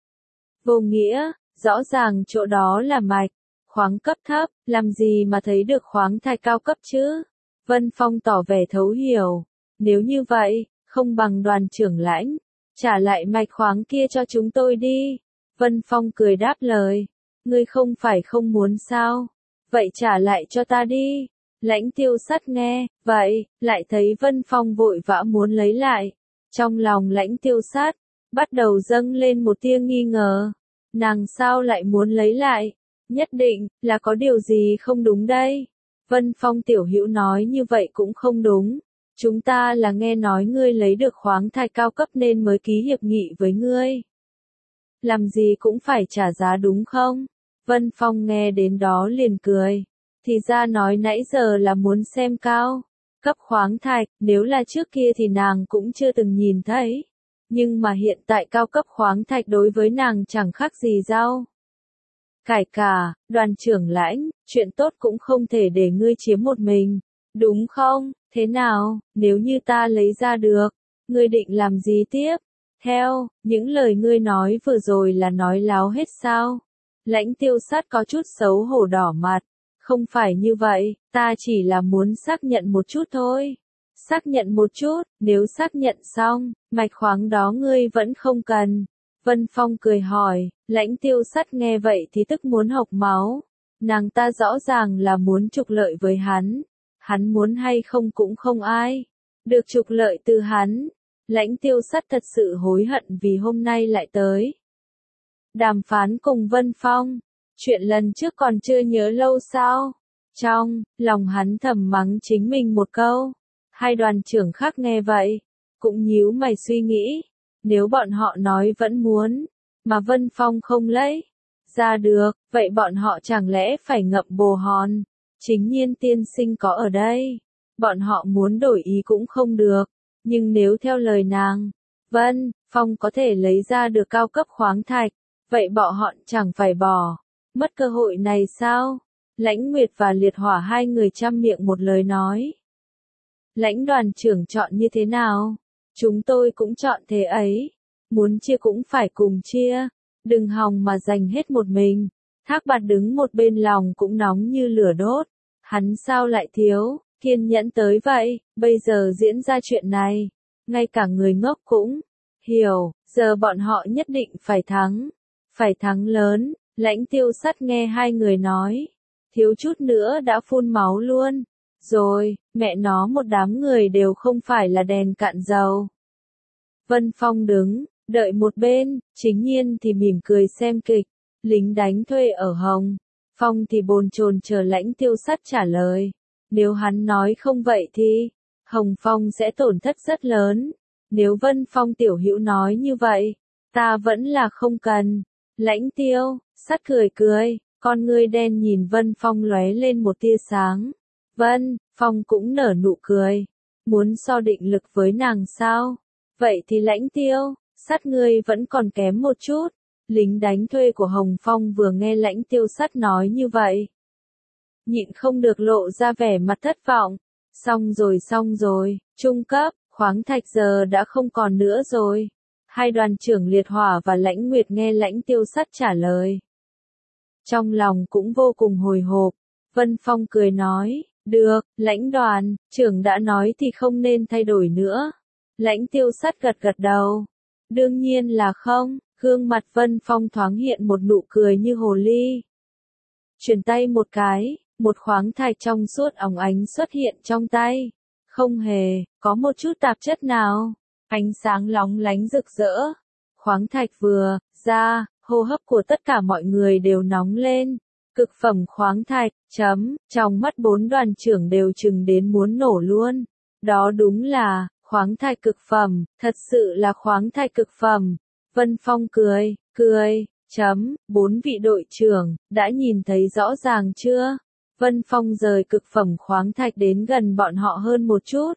Vô nghĩa, rõ ràng chỗ đó là mạch khoáng cấp thấp, làm gì mà thấy được khoáng thạch cao cấp chứ? Vân Phong tỏ vẻ thấu hiểu. Nếu như vậy, không bằng đoàn trưởng Lãnh, trả lại mạch khoáng kia cho chúng tôi đi. Vân Phong cười đáp lời. Ngươi không phải không muốn sao? Vậy trả lại cho ta đi. Lãnh Tiêu Sắt nghe, vậy, lại thấy Vân Phong vội vã muốn lấy lại. Trong lòng Lãnh Tiêu Sắt, bắt đầu dâng lên một tia nghi ngờ. Nàng sao lại muốn lấy lại? Nhất định, là có điều gì không đúng đây? Vân Phong tiểu hữu nói như vậy cũng không đúng. Chúng ta là nghe nói ngươi lấy được khoáng thạch cao cấp nên mới ký hiệp nghị với ngươi. Làm gì cũng phải trả giá đúng không? Vân Phong nghe đến đó liền cười. Thì ra nói nãy giờ là muốn xem cao cấp khoáng thạch, nếu là trước kia thì nàng cũng chưa từng nhìn thấy. Nhưng mà hiện tại cao cấp khoáng thạch đối với nàng chẳng khác gì rau cải cả. Đoàn trưởng Lãnh, chuyện tốt cũng không thể để ngươi chiếm một mình, đúng không? Thế nào, nếu như ta lấy ra được, ngươi định làm gì tiếp? Theo, những lời ngươi nói vừa rồi là nói láo hết sao? Lãnh Tiêu Sắt có chút xấu hổ đỏ mặt. Không phải như vậy, ta chỉ là muốn xác nhận một chút thôi. Xác nhận một chút, nếu xác nhận xong, mạch khoáng đó ngươi vẫn không cần. Vân Phong cười hỏi, Lãnh Tiêu Sắt nghe vậy thì tức muốn hộc máu. Nàng ta rõ ràng là muốn trục lợi với hắn. Hắn muốn hay không cũng không ai được trục lợi từ hắn. Lãnh Tiêu Sắt thật sự hối hận vì hôm nay lại tới Đàm phán cùng Vân Phong. Chuyện lần trước còn chưa nhớ lâu sao? Trong lòng hắn thầm mắng chính mình một câu. Hai đoàn trưởng khác nghe vậy, cũng nhíu mày suy nghĩ. Nếu bọn họ nói vẫn muốn, mà Vân Phong không lấy ra được, vậy bọn họ chẳng lẽ phải ngậm bồ hòn? Chính Nhiên tiên sinh có ở đây, bọn họ muốn đổi ý cũng không được. Nhưng nếu theo lời nàng, Vân Phong có thể lấy ra được cao cấp khoáng thạch, vậy bọn họ chẳng phải bỏ mất cơ hội này sao? Lãnh Nguyệt và Liệt Hỏa hai người trăm miệng một lời nói. Lãnh đoàn trưởng chọn như thế nào? Chúng tôi cũng chọn thế ấy. Muốn chia cũng phải cùng chia. Đừng hòng mà giành hết một mình. Thác Bạt đứng một bên lòng cũng nóng như lửa đốt. Hắn sao lại thiếu kiên nhẫn tới vậy? Bây giờ diễn ra chuyện này, ngay cả người ngốc cũng hiểu. Giờ bọn họ nhất định phải thắng. Phải thắng lớn. Lãnh Tiêu Sắt nghe hai người nói, thiếu chút nữa đã phun máu luôn. Rồi, mẹ nó một đám người đều không phải là đèn cạn dầu. Vân Phong đứng, đợi một bên, Chính Nhiên thì mỉm cười xem kịch. Lính đánh thuê ở Hồng Phong thì bồn chồn chờ Lãnh Tiêu Sắt trả lời. Nếu hắn nói không vậy thì, Hồng Phong sẽ tổn thất rất lớn. Nếu Vân Phong tiểu hữu nói như vậy, ta vẫn là không cần. Lãnh Tiêu Sắt cười cười, con ngươi đen nhìn Vân Phong lóe lên một tia sáng. Vân Phong cũng nở nụ cười. Muốn so định lực với nàng sao? Vậy thì Lãnh Tiêu Sắt ngươi vẫn còn kém một chút. Lính đánh thuê của Hồng Phong vừa nghe Lãnh Tiêu Sắt nói như vậy, nhịn không được lộ ra vẻ mặt thất vọng. Xong rồi xong rồi, trung cấp khoáng thạch giờ đã không còn nữa rồi. Hai đoàn trưởng Liệt Hỏa và Lãnh Nguyệt nghe Lãnh Tiêu Sắt trả lời, trong lòng cũng vô cùng hồi hộp. Vân Phong cười nói, được, Lãnh đoàn trưởng đã nói thì không nên thay đổi nữa. Lãnh Tiêu Sắt gật gật đầu. Đương nhiên là không. Gương mặt Vân Phong thoáng hiện một nụ cười như hồ ly. Chuyển tay một cái, một khoáng thạch trong suốt óng ánh xuất hiện trong tay. Không hề có một chút tạp chất nào. Ánh sáng lóng lánh rực rỡ. Khoáng thạch vừa ra, hô hấp của tất cả mọi người đều nóng lên. Cực phẩm khoáng thạch, chấm, trong mắt bốn đoàn trưởng đều chừng đến muốn nổ luôn. Đó đúng là khoáng thạch cực phẩm, thật sự là khoáng thạch cực phẩm. Vân Phong cười, cười, chấm, bốn vị đội trưởng, đã nhìn thấy rõ ràng chưa? Vân Phong rời cực phẩm khoáng thạch đến gần bọn họ hơn một chút.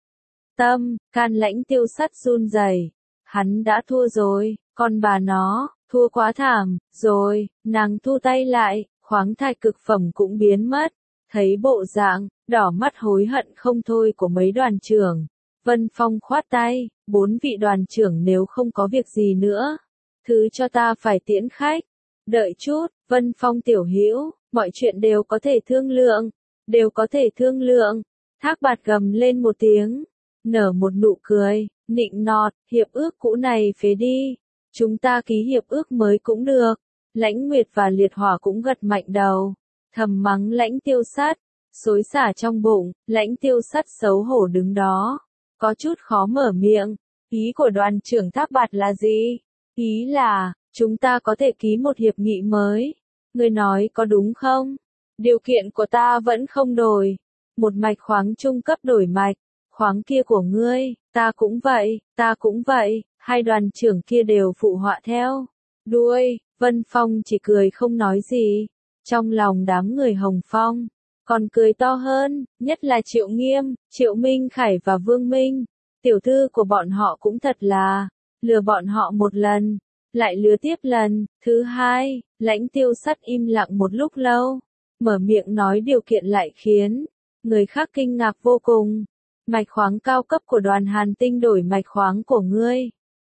Tâm, can Lãnh Tiêu Sắt run rẩy. Hắn đã thua rồi, con bà nó, thua quá thảm, rồi, nàng thu tay lại, khoáng thạch cực phẩm cũng biến mất. Thấy bộ dạng, đỏ mắt hối hận không thôi của mấy đoàn trưởng. Vân Phong khoát tay, bốn vị đoàn trưởng nếu không có việc gì nữa, thứ cho ta phải tiễn khách. Đợi chút, Vân Phong tiểu hữu, mọi chuyện đều có thể thương lượng, đều có thể thương lượng. Thác Bạt gầm lên một tiếng, nở một nụ cười, nịnh nọt, hiệp ước cũ này phế đi, chúng ta ký hiệp ước mới cũng được. Lãnh Nguyệt và Liệt Hỏa cũng gật mạnh đầu, thầm mắng Lãnh Tiêu Sắt, xối xả trong bụng. Lãnh Tiêu Sắt xấu hổ đứng đó, có chút khó mở miệng. Ý của đoàn trưởng Thác Bạt là gì? Ý là, chúng ta có thể ký một hiệp nghị mới. Ngươi nói có đúng không? Điều kiện của ta vẫn không đổi. Một mạch khoáng trung cấp đổi mạch. Khoáng kia của ngươi, ta cũng vậy, ta cũng vậy. Hai đoàn trưởng kia đều phụ họa theo. Đuôi, Vân Phong chỉ cười không nói gì. Trong lòng đám người Hồng Phong còn cười to hơn, nhất là Triệu Nghiêm, Triệu Minh Khải và Vương Minh. Tiểu thư của bọn họ cũng thật là, lừa bọn họ một lần, lại lừa tiếp lần. Thứ hai, Lãnh Tiêu Sắt im lặng một lúc lâu, mở miệng nói điều kiện lại khiến người khác kinh ngạc vô cùng. Mạch khoáng cao cấp của Đoàn Hàn Tinh đổi mạch khoáng của ngươi.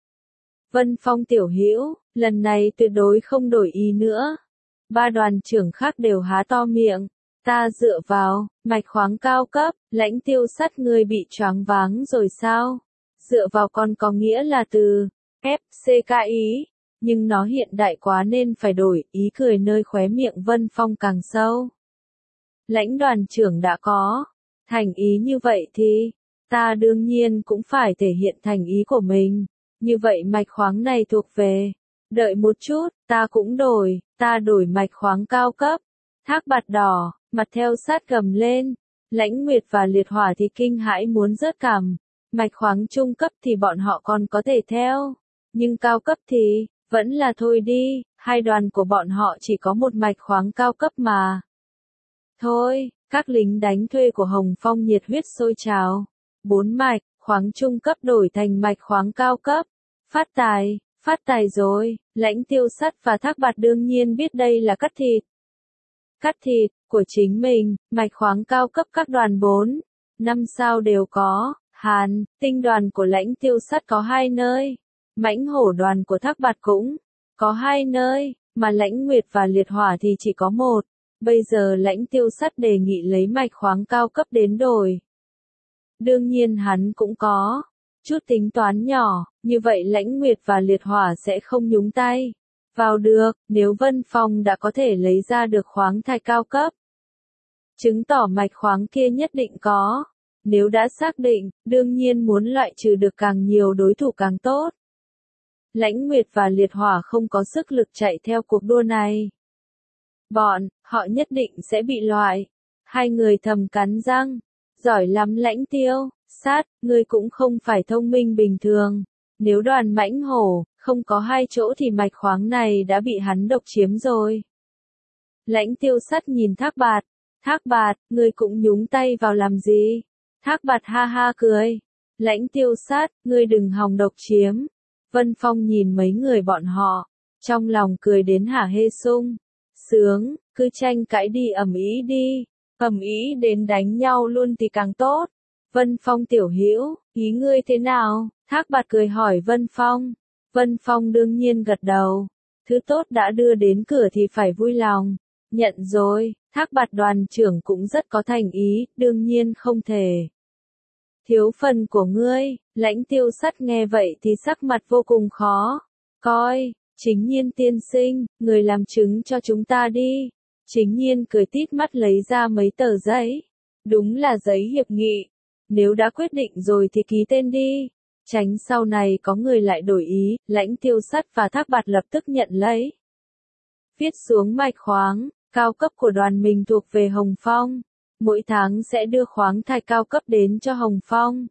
Vân Phong tiểu hữu, lần này tuyệt đối không đổi ý nữa. Ba đoàn trưởng khác đều há to miệng. Ta dựa vào mạch khoáng cao cấp. Lãnh Tiêu Sắt ngươi bị choáng váng rồi sao? Dựa vào còn có nghĩa là từ ép xê ca ý, nhưng nó hiện đại quá nên phải đổi. Ý cười nơi khóe miệng Vân Phong càng sâu. Lãnh đoàn trưởng đã có thành ý như vậy thì ta đương nhiên cũng phải thể hiện thành ý của mình. Như vậy mạch khoáng này thuộc về Đợi một chút, ta cũng đổi, ta đổi mạch khoáng cao cấp. Thác bạt đỏ, mặt theo sát gầm lên. Lãnh Nguyệt và Liệt Hỏa thì kinh hãi muốn rớt cằm. Mạch khoáng trung cấp thì bọn họ còn có thể theo. Nhưng cao cấp thì, vẫn là thôi đi, hai đoàn của bọn họ chỉ có một mạch khoáng cao cấp mà. Thôi, các lính đánh thuê của Hồng Phong nhiệt huyết sôi trào. Bốn mạch, khoáng trung cấp đổi thành mạch khoáng cao cấp. Phát tài, phát tài rồi, Lãnh Tiêu Sắt và Thác Bạt đương nhiên biết đây là cắt thịt. Cắt thịt, của chính mình, mạch khoáng cao cấp các đoàn bốn, năm sao đều có, Hàn, tinh đoàn của Lãnh Tiêu Sắt có hai nơi, Mãnh Hổ đoàn của Thác Bạt cũng có hai nơi, mà Lãnh Nguyệt và Liệt Hỏa thì chỉ có một. Bây giờ Lãnh Tiêu Sắt đề nghị lấy mạch khoáng cao cấp đến đổi. Đương nhiên hắn cũng có chút tính toán nhỏ, như vậy Lãnh Nguyệt và Liệt Hỏa sẽ không nhúng tay vào được, nếu Vân Phong đã có thể lấy ra được khoáng thạch cao cấp. Chứng tỏ mạch khoáng kia nhất định có. Nếu đã xác định, đương nhiên muốn loại trừ được càng nhiều đối thủ càng tốt. Lãnh Nguyệt và Liệt Hỏa không có sức lực chạy theo cuộc đua này. Bọn, họ nhất định sẽ bị loại. Hai người thầm cắn răng. Giỏi lắm Lãnh Tiêu Sát, ngươi cũng không phải thông minh bình thường. Nếu đoàn Mãnh Hổ không có hai chỗ thì mạch khoáng này đã bị hắn độc chiếm rồi. Lãnh Tiêu Sắt nhìn Thác Bạt. Thác Bạt, ngươi cũng nhúng tay vào làm gì? Thác Bạt ha ha cười. Lãnh Tiêu Sát, ngươi đừng hòng độc chiếm. Vân Phong nhìn mấy người bọn họ, trong lòng cười đến hả hê sung. Sướng, cứ tranh cãi đi ầm ĩ đi, ầm ĩ đến đánh nhau luôn thì càng tốt. Vân Phong tiểu hữu, ý ngươi thế nào? Thác Bạt cười hỏi Vân Phong. Vân Phong đương nhiên gật đầu. Thứ tốt đã đưa đến cửa thì phải vui lòng. Nhận rồi, Thác Bạt đoàn trưởng cũng rất có thành ý, đương nhiên không thể thiếu phần của ngươi. Lãnh Tiêu Sắt nghe vậy thì sắc mặt vô cùng khó coi. Chính Nhiên tiên sinh, người làm chứng cho chúng ta đi. Chính Nhiên cười tít mắt lấy ra mấy tờ giấy. Đúng là giấy hiệp nghị. Nếu đã quyết định rồi thì ký tên đi. Tránh sau này có người lại đổi ý. Lãnh Tiêu Sắt và Thác Bạt lập tức nhận lấy. Viết xuống mạch khoáng cao cấp của đoàn mình thuộc về Hồng Phong. Mỗi tháng sẽ đưa khoáng thạch cao cấp đến cho Hồng Phong.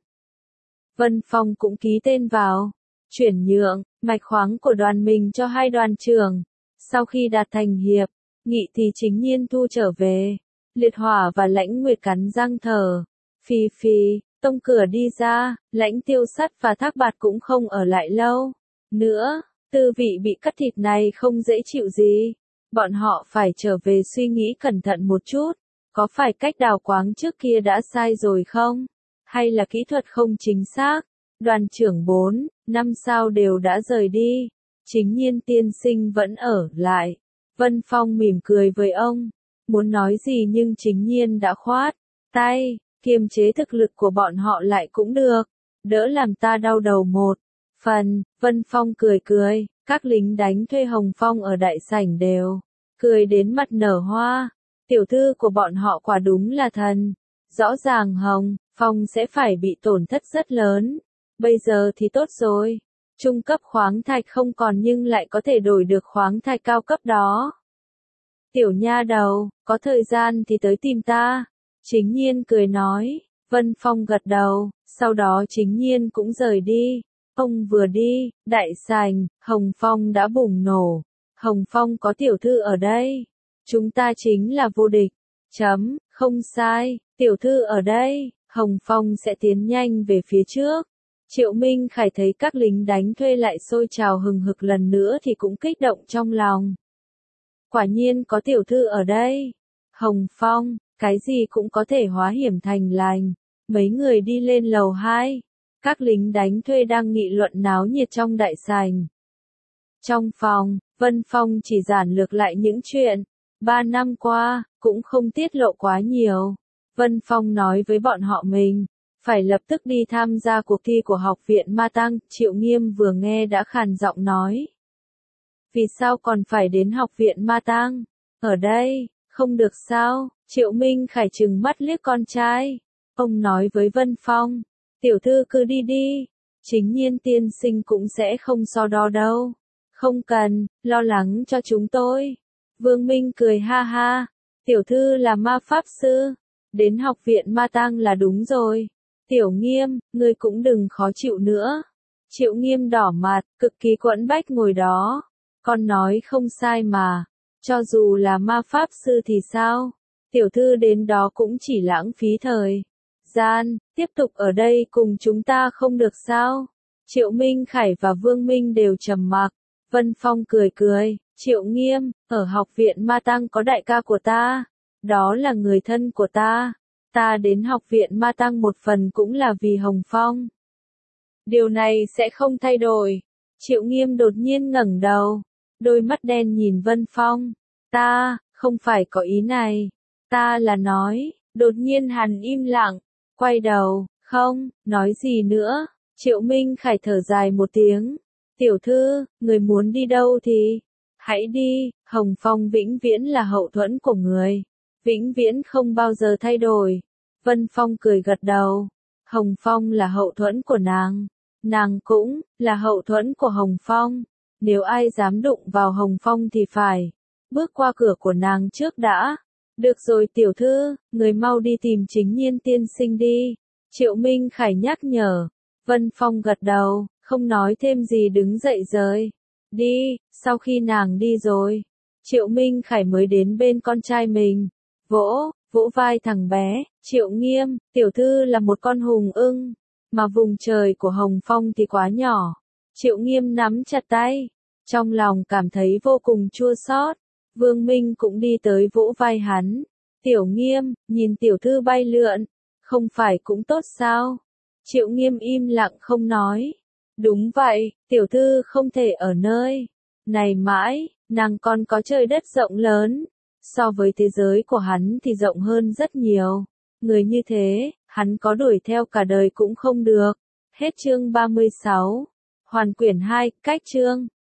Vân Phong cũng ký tên vào. Chuyển nhượng mạch khoáng của đoàn mình cho hai đoàn trưởng. Sau khi đạt thành hiệp nghị thì Chính Nhiên thu trở về. Liệt Hỏa và Lãnh Nguyệt cắn răng thở phì phì, tông cửa đi ra. Lãnh Tiêu Sắt và Thác Bạt cũng không ở lại lâu nữa. Tư vị bị cắt thịt này không dễ chịu gì. Bọn họ phải trở về suy nghĩ cẩn thận một chút. Có phải cách đào quáng trước kia đã sai rồi không? Hay là kỹ thuật không chính xác? Đoàn trưởng bốn, năm sao đều đã rời đi. Chính Nhiên tiên sinh vẫn ở lại. Vân Phong mỉm cười với ông. Muốn nói gì nhưng Chính Nhiên đã khoát tay, kiềm chế thực lực của bọn họ lại cũng được. Đỡ làm ta đau đầu một phần. Vân Phong cười cười. Các lính đánh thuê Hồng Phong ở đại sảnh đều cười đến mặt nở hoa. Tiểu thư của bọn họ quả đúng là thần. Rõ ràng Hồng Phong sẽ phải bị tổn thất rất lớn. Bây giờ thì tốt rồi. Trung cấp khoáng thạch không còn nhưng lại có thể đổi được khoáng thạch cao cấp đó. Tiểu nha đầu, có thời gian thì tới tìm ta. Chính Nhiên cười nói. Vân Phong gật đầu, sau đó Chính Nhiên cũng rời đi. Ông vừa đi, đại sảnh, Hồng Phong đã bùng nổ. Hồng Phong có tiểu thư ở đây. Chúng ta chính là vô địch. Chấm, không sai, tiểu thư ở đây, Hồng Phong sẽ tiến nhanh về phía trước. Triệu Minh Khải thấy các lính đánh thuê lại sôi trào hừng hực lần nữa thì cũng kích động trong lòng. Quả nhiên có tiểu thư ở đây. Hồng Phong, cái gì cũng có thể hóa hiểm thành lành. Mấy người đi lên lầu hai. Các lính đánh thuê đang nghị luận náo nhiệt trong đại sảnh. Trong phòng, Vân Phong chỉ giản lược lại những chuyện ba năm qua, cũng không tiết lộ quá nhiều. Vân Phong nói với bọn họ mình phải lập tức đi tham gia cuộc thi của học viện Ma Tăng. Triệu Nghiêm vừa nghe đã khàn giọng nói. Vì sao còn phải đến học viện Ma Tăng? Ở đây, không được sao? Triệu Minh Khải trừng mắt liếc con trai. Ông nói với Vân Phong. Tiểu thư cứ đi đi. Chính Nhiên tiên sinh cũng sẽ không so đo đâu. Không cần, lo lắng cho chúng tôi. Vương Minh cười ha ha. Tiểu thư là ma pháp sư. Đến học viện ma tang là đúng rồi. Tiểu Nghiêm, ngươi cũng đừng khó chịu nữa. Triệu Nghiêm đỏ mặt, cực kỳ quẫn bách ngồi đó. Con nói không sai mà. Cho dù là ma pháp sư thì sao? Tiểu thư đến đó cũng chỉ lãng phí thời gian, tiếp tục ở đây cùng chúng ta không được sao? Triệu Minh Khải và Vương Minh đều trầm mặc. Vân Phong cười cười, Triệu Nghiêm, ở học viện ma tang có đại ca của ta. Đó là người thân của ta. Ta đến học viện ma tang một phần cũng là vì Hồng Phong. Điều này sẽ không thay đổi. Triệu Nghiêm đột nhiên ngẩng đầu. Đôi mắt đen nhìn Vân Phong. Ta, không phải có ý này. Ta là nói, đột nhiên hắn im lặng. Quay đầu, không, nói gì nữa. Triệu Minh Khải thở dài một tiếng. Tiểu thư, người muốn đi đâu thì hãy đi. Hồng Phong vĩnh viễn là hậu thuẫn của người. Vĩnh viễn không bao giờ thay đổi. Vân Phong cười gật đầu. Hồng Phong là hậu thuẫn của nàng. Nàng cũng là hậu thuẫn của Hồng Phong. Nếu ai dám đụng vào Hồng Phong thì phải bước qua cửa của nàng trước đã. Được rồi tiểu thư, người mau đi tìm Chính Nhiên tiên sinh đi. Triệu Minh Khải nhắc nhở. Vân Phong gật đầu, không nói thêm gì đứng dậy rời đi. Sau khi nàng đi rồi, Triệu Minh Khải mới đến bên con trai mình. Vỗ, vỗ vai thằng bé. Triệu Nghiêm, tiểu thư là một con hùng ưng. Mà vùng trời của Hồng Phong thì quá nhỏ. Triệu Nghiêm nắm chặt tay. Trong lòng cảm thấy vô cùng chua xót. Vương Minh cũng đi tới vỗ vai hắn. Tiểu Nghiêm, nhìn tiểu thư bay lượn. Không phải cũng tốt sao? Triệu Nghiêm im lặng không nói. Đúng vậy, tiểu thư không thể ở nơi này mãi. Nàng còn có trời đất rộng lớn. So với thế giới của hắn thì rộng hơn rất nhiều. Người như thế, hắn có đuổi theo cả đời cũng không được. Hết chương ba mươi sáu. Hoàn quyển hai, cách chương.